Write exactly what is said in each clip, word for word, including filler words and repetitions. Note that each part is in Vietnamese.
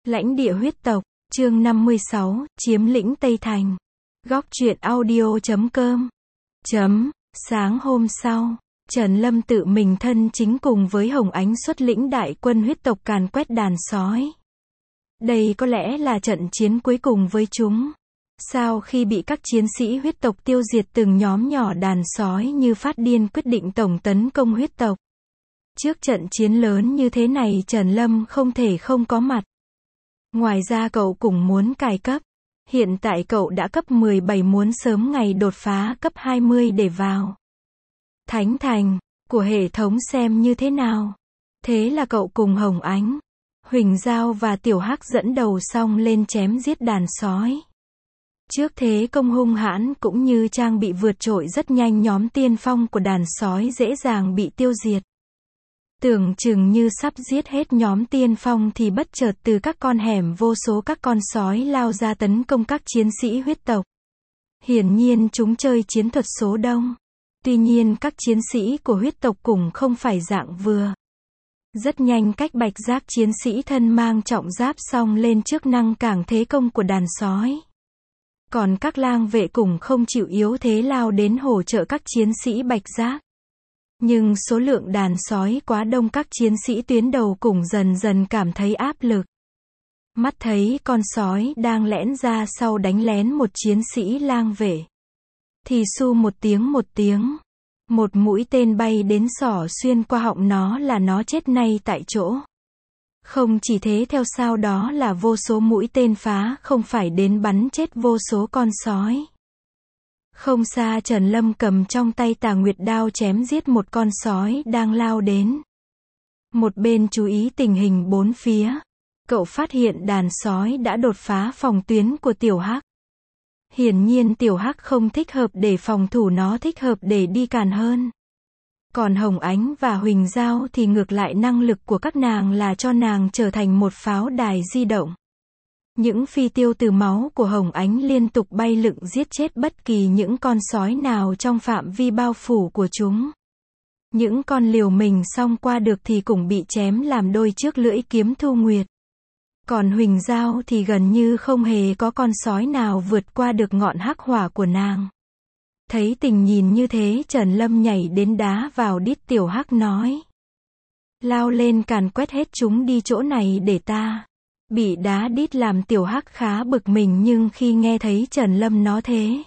Lãnh địa huyết tộc, chương năm mươi sáu, chiếm lĩnh Tây Thành. Góc truyện audio chấm com. Chấm, sáng hôm sau, Trần Lâm tự mình thân chính cùng với Hồng Ánh xuất lĩnh đại quân huyết tộc càn quét đàn sói. Đây có lẽ là trận chiến cuối cùng với chúng. Sau khi bị các chiến sĩ huyết tộc tiêu diệt từng nhóm nhỏ đàn sói như phát điên quyết định tổng tấn công huyết tộc. Trước trận chiến lớn như thế này Trần Lâm không thể không có mặt. Ngoài ra cậu cũng muốn cài cấp. Hiện tại cậu đã cấp mười bảy, muốn sớm ngày đột phá cấp hai mươi để vào Thánh Thành của hệ thống xem như thế nào. Thế là cậu cùng Hồng Ánh, Huỳnh Giao và Tiểu Hắc dẫn đầu xong lên chém giết đàn sói. Trước thế công hung hãn cũng như trang bị vượt trội rất nhanh, nhóm tiên phong của đàn sói dễ dàng bị tiêu diệt. Tưởng chừng như sắp giết hết nhóm tiên phong thì bất chợt từ các con hẻm vô số các con sói lao ra tấn công các chiến sĩ huyết tộc. Hiển nhiên chúng chơi chiến thuật số đông. Tuy nhiên các chiến sĩ của huyết tộc cũng không phải dạng vừa. Rất nhanh cách bạch giác chiến sĩ thân mang trọng giáp xong lên trước năng cảng thế công của đàn sói. Còn các lang vệ cũng không chịu yếu thế lao đến hỗ trợ các chiến sĩ bạch giác. Nhưng số lượng đàn sói quá đông, các chiến sĩ tuyến đầu cũng dần dần cảm thấy áp lực. Mắt thấy con sói đang lẻn ra sau đánh lén một chiến sĩ lang vệ. Thì su một tiếng một tiếng. Một mũi tên bay đến xỏ xuyên qua họng nó là nó chết ngay tại chỗ. Không chỉ thế, theo sau đó là vô số mũi tên phá không phải đến bắn chết vô số con sói. Không xa Trần Lâm cầm trong tay Tà Nguyệt đao chém giết một con sói đang lao đến. Một bên chú ý tình hình bốn phía. Cậu phát hiện đàn sói đã đột phá phòng tuyến của Tiểu Hắc. Hiển nhiên Tiểu Hắc không thích hợp để phòng thủ, nó thích hợp để đi càn hơn. Còn Hồng Ánh và Huỳnh Giao thì ngược lại, năng lực của các nàng là cho nàng trở thành một pháo đài di động. Những phi tiêu từ máu của Hồng Ánh liên tục bay lượn giết chết bất kỳ những con sói nào trong phạm vi bao phủ của chúng. Những con liều mình xong qua được thì cũng bị chém làm đôi trước lưỡi kiếm Thu Nguyệt. Còn Huỳnh Giao thì gần như không hề có con sói nào vượt qua được ngọn hắc hỏa của nàng. Thấy tình nhìn như thế Trần Lâm nhảy đến đá vào đít Tiểu Hắc nói. Lao lên càn quét hết chúng đi, chỗ này để ta. Bị đá đít làm Tiểu Hắc khá bực mình, nhưng khi nghe thấy Trần Lâm nói thế,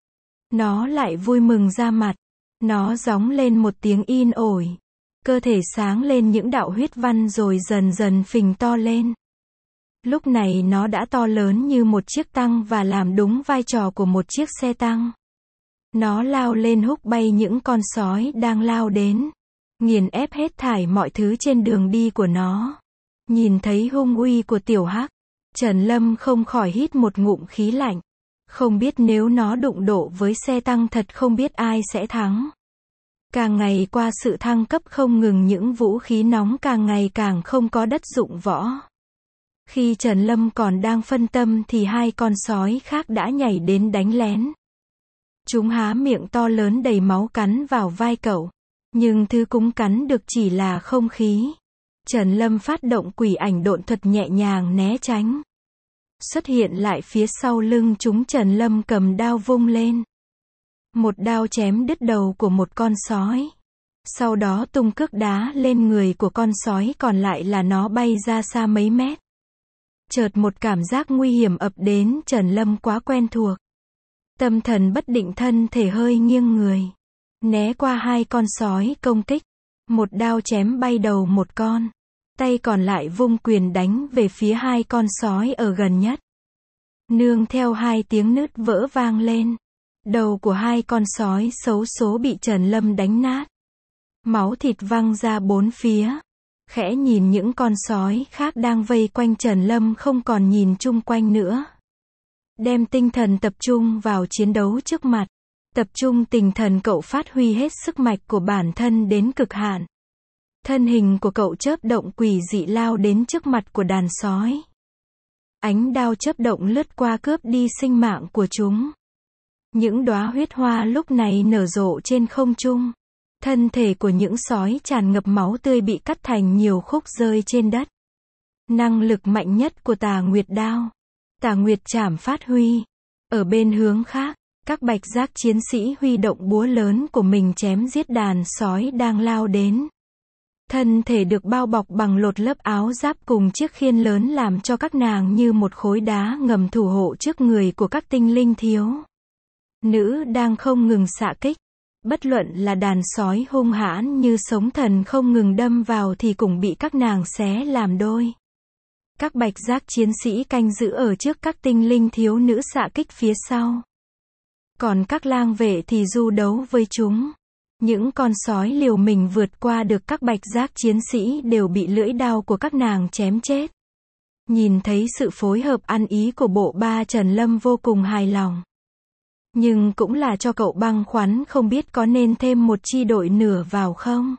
nó lại vui mừng ra mặt. Nó gióng lên một tiếng in ỏi. Cơ thể sáng lên những đạo huyết văn rồi dần dần phình to lên. Lúc này nó đã to lớn như một chiếc tăng và làm đúng vai trò của một chiếc xe tăng. Nó lao lên húc bay những con sói đang lao đến. Nghiền ép hết thảy mọi thứ trên đường đi của nó. Nhìn thấy hung uy của Tiểu Hắc, Trần Lâm không khỏi hít một ngụm khí lạnh. Không biết nếu nó đụng độ với xe tăng thật không biết ai sẽ thắng. Càng ngày qua sự thăng cấp không ngừng, những vũ khí nóng càng ngày càng không có đất dụng võ. Khi Trần Lâm còn đang phân tâm thì hai con sói khác đã nhảy đến đánh lén. Chúng há miệng to lớn đầy máu cắn vào vai cậu. Nhưng thứ chúng cắn được chỉ là không khí. Trần Lâm phát động quỷ ảnh độn thuật nhẹ nhàng né tránh. Xuất hiện lại phía sau lưng chúng, Trần Lâm cầm đao vung lên. Một đao chém đứt đầu của một con sói. Sau đó tung cước đá lên người của con sói còn lại là nó bay ra xa mấy mét. Chợt một cảm giác nguy hiểm ập đến Trần Lâm quá quen thuộc. Tâm thần bất định, thân thể hơi nghiêng người. Né qua hai con sói công kích. Một đao chém bay đầu một con. Tay còn lại vung quyền đánh về phía hai con sói ở gần nhất. Nương theo hai tiếng nứt vỡ vang lên. Đầu của hai con sói xấu số bị Trần Lâm đánh nát. Máu thịt văng ra bốn phía. Khẽ nhìn những con sói khác đang vây quanh Trần Lâm không còn nhìn chung quanh nữa. Đem tinh thần tập trung vào chiến đấu trước mặt. Tập trung tinh thần, cậu phát huy hết sức mạnh của bản thân đến cực hạn. Thân hình của cậu chớp động quỷ dị lao đến trước mặt của đàn sói. Ánh đao chớp động lướt qua cướp đi sinh mạng của chúng. Những đóa huyết hoa lúc này nở rộ trên không trung. Thân thể của những sói tràn ngập máu tươi bị cắt thành nhiều khúc rơi trên đất. Năng lực mạnh nhất của Tà Nguyệt đao. Tà Nguyệt trảm phát huy. Ở bên hướng khác, các bạch giác chiến sĩ huy động búa lớn của mình chém giết đàn sói đang lao đến. Thân thể được bao bọc bằng lột lớp áo giáp cùng chiếc khiên lớn làm cho các nàng như một khối đá ngầm thủ hộ trước người của các tinh linh thiếu nữ đang không ngừng xạ kích. Bất luận là đàn sói hung hãn như sống thần không ngừng đâm vào thì cũng bị các nàng xé làm đôi. Các bạch giác chiến sĩ canh giữ ở trước các tinh linh thiếu nữ xạ kích phía sau. Còn các lang vệ thì du đấu với chúng. Những con sói liều mình vượt qua được các bạch giác chiến sĩ đều bị lưỡi đao của các nàng chém chết. Nhìn thấy sự phối hợp ăn ý của bộ ba, Trần Lâm vô cùng hài lòng. Nhưng cũng là cho cậu băn khoăn không biết có nên thêm một chi đội nửa vào không?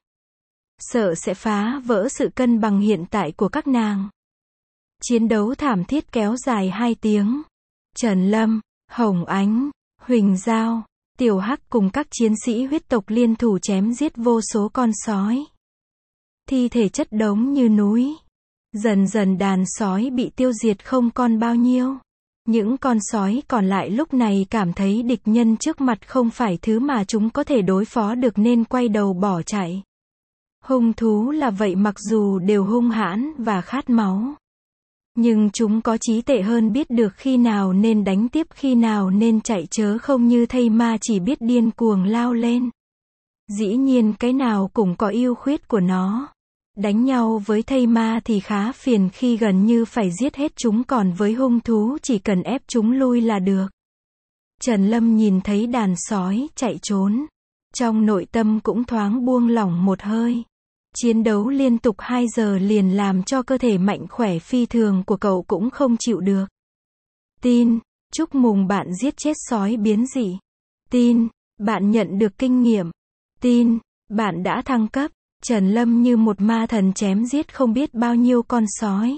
Sợ sẽ phá vỡ sự cân bằng hiện tại của các nàng. Chiến đấu thảm thiết kéo dài hai tiếng. Trần Lâm, Hồng Ánh, Huỳnh Giao, Tiểu Hắc cùng các chiến sĩ huyết tộc liên thủ chém giết vô số con sói. Thi thể chất đống như núi. Dần dần đàn sói bị tiêu diệt không còn bao nhiêu. Những con sói còn lại lúc này cảm thấy địch nhân trước mặt không phải thứ mà chúng có thể đối phó được nên quay đầu bỏ chạy. Hung thú là vậy, mặc dù đều hung hãn và khát máu. Nhưng chúng có trí tuệ hơn, biết được khi nào nên đánh tiếp, khi nào nên chạy, chớ không như thây ma chỉ biết điên cuồng lao lên. Dĩ nhiên cái nào cũng có ưu khuyết của nó. Đánh nhau với thây ma thì khá phiền khi gần như phải giết hết chúng, còn với hung thú chỉ cần ép chúng lui là được. Trần Lâm nhìn thấy đàn sói chạy trốn. Trong nội tâm cũng thoáng buông lỏng một hơi. Chiến đấu liên tục hai giờ liền làm cho cơ thể mạnh khỏe phi thường của cậu cũng không chịu được. Tin, chúc mừng bạn giết chết sói biến dị. Tin, bạn nhận được kinh nghiệm. Tin, bạn đã thăng cấp. Trần Lâm như một ma thần chém giết không biết bao nhiêu con sói.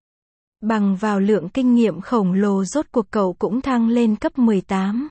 Bằng vào lượng kinh nghiệm khổng lồ, rốt cuộc cậu cũng thăng lên cấp mười tám.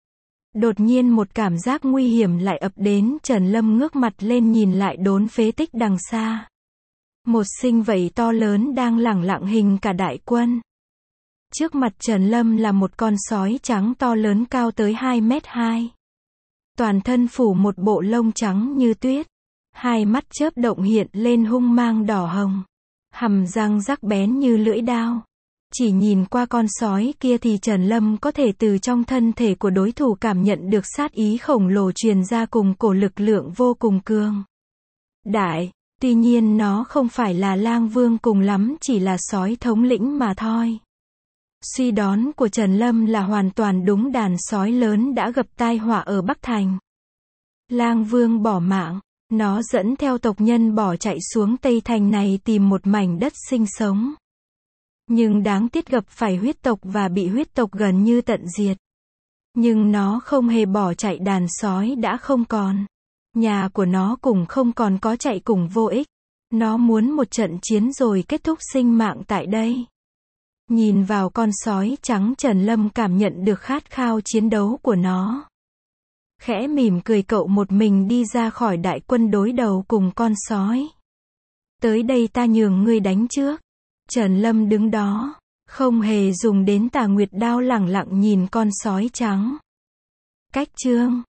Đột nhiên một cảm giác nguy hiểm lại ập đến, Trần Lâm ngước mặt lên nhìn lại đốn phế tích đằng xa. Một sinh vẩy to lớn đang lẳng lặng hình cả đại quân. Trước mặt Trần Lâm là một con sói trắng to lớn cao tới hai mét hai. Toàn thân phủ một bộ lông trắng như tuyết. Hai mắt chớp động hiện lên hung mang đỏ hồng. Hàm răng sắc bén như lưỡi dao. Chỉ nhìn qua con sói kia thì Trần Lâm có thể từ trong thân thể của đối thủ cảm nhận được sát ý khổng lồ truyền ra cùng cổ lực lượng vô cùng cường đại. Tuy nhiên nó không phải là lang vương, cùng lắm chỉ là sói thống lĩnh mà thôi. Suy đoán của Trần Lâm là hoàn toàn đúng, đàn sói lớn đã gặp tai họa ở Bắc Thành. Lang vương bỏ mạng. Nó dẫn theo tộc nhân bỏ chạy xuống Tây Thành này tìm một mảnh đất sinh sống. Nhưng đáng tiếc gặp phải huyết tộc và bị huyết tộc gần như tận diệt. Nhưng nó không hề bỏ chạy, đàn sói đã không còn. Nhà của nó cũng không còn, có chạy cũng vô ích. Nó muốn một trận chiến rồi kết thúc sinh mạng tại đây. Nhìn vào con sói trắng, Trần Lâm cảm nhận được khát khao chiến đấu của nó. Khẽ mỉm cười, cậu một mình đi ra khỏi đại quân đối đầu cùng con sói. Tới đây ta nhường ngươi đánh trước. Trần Lâm đứng đó, không hề dùng đến Tà Nguyệt đao, lẳng lặng nhìn con sói trắng. Cách chương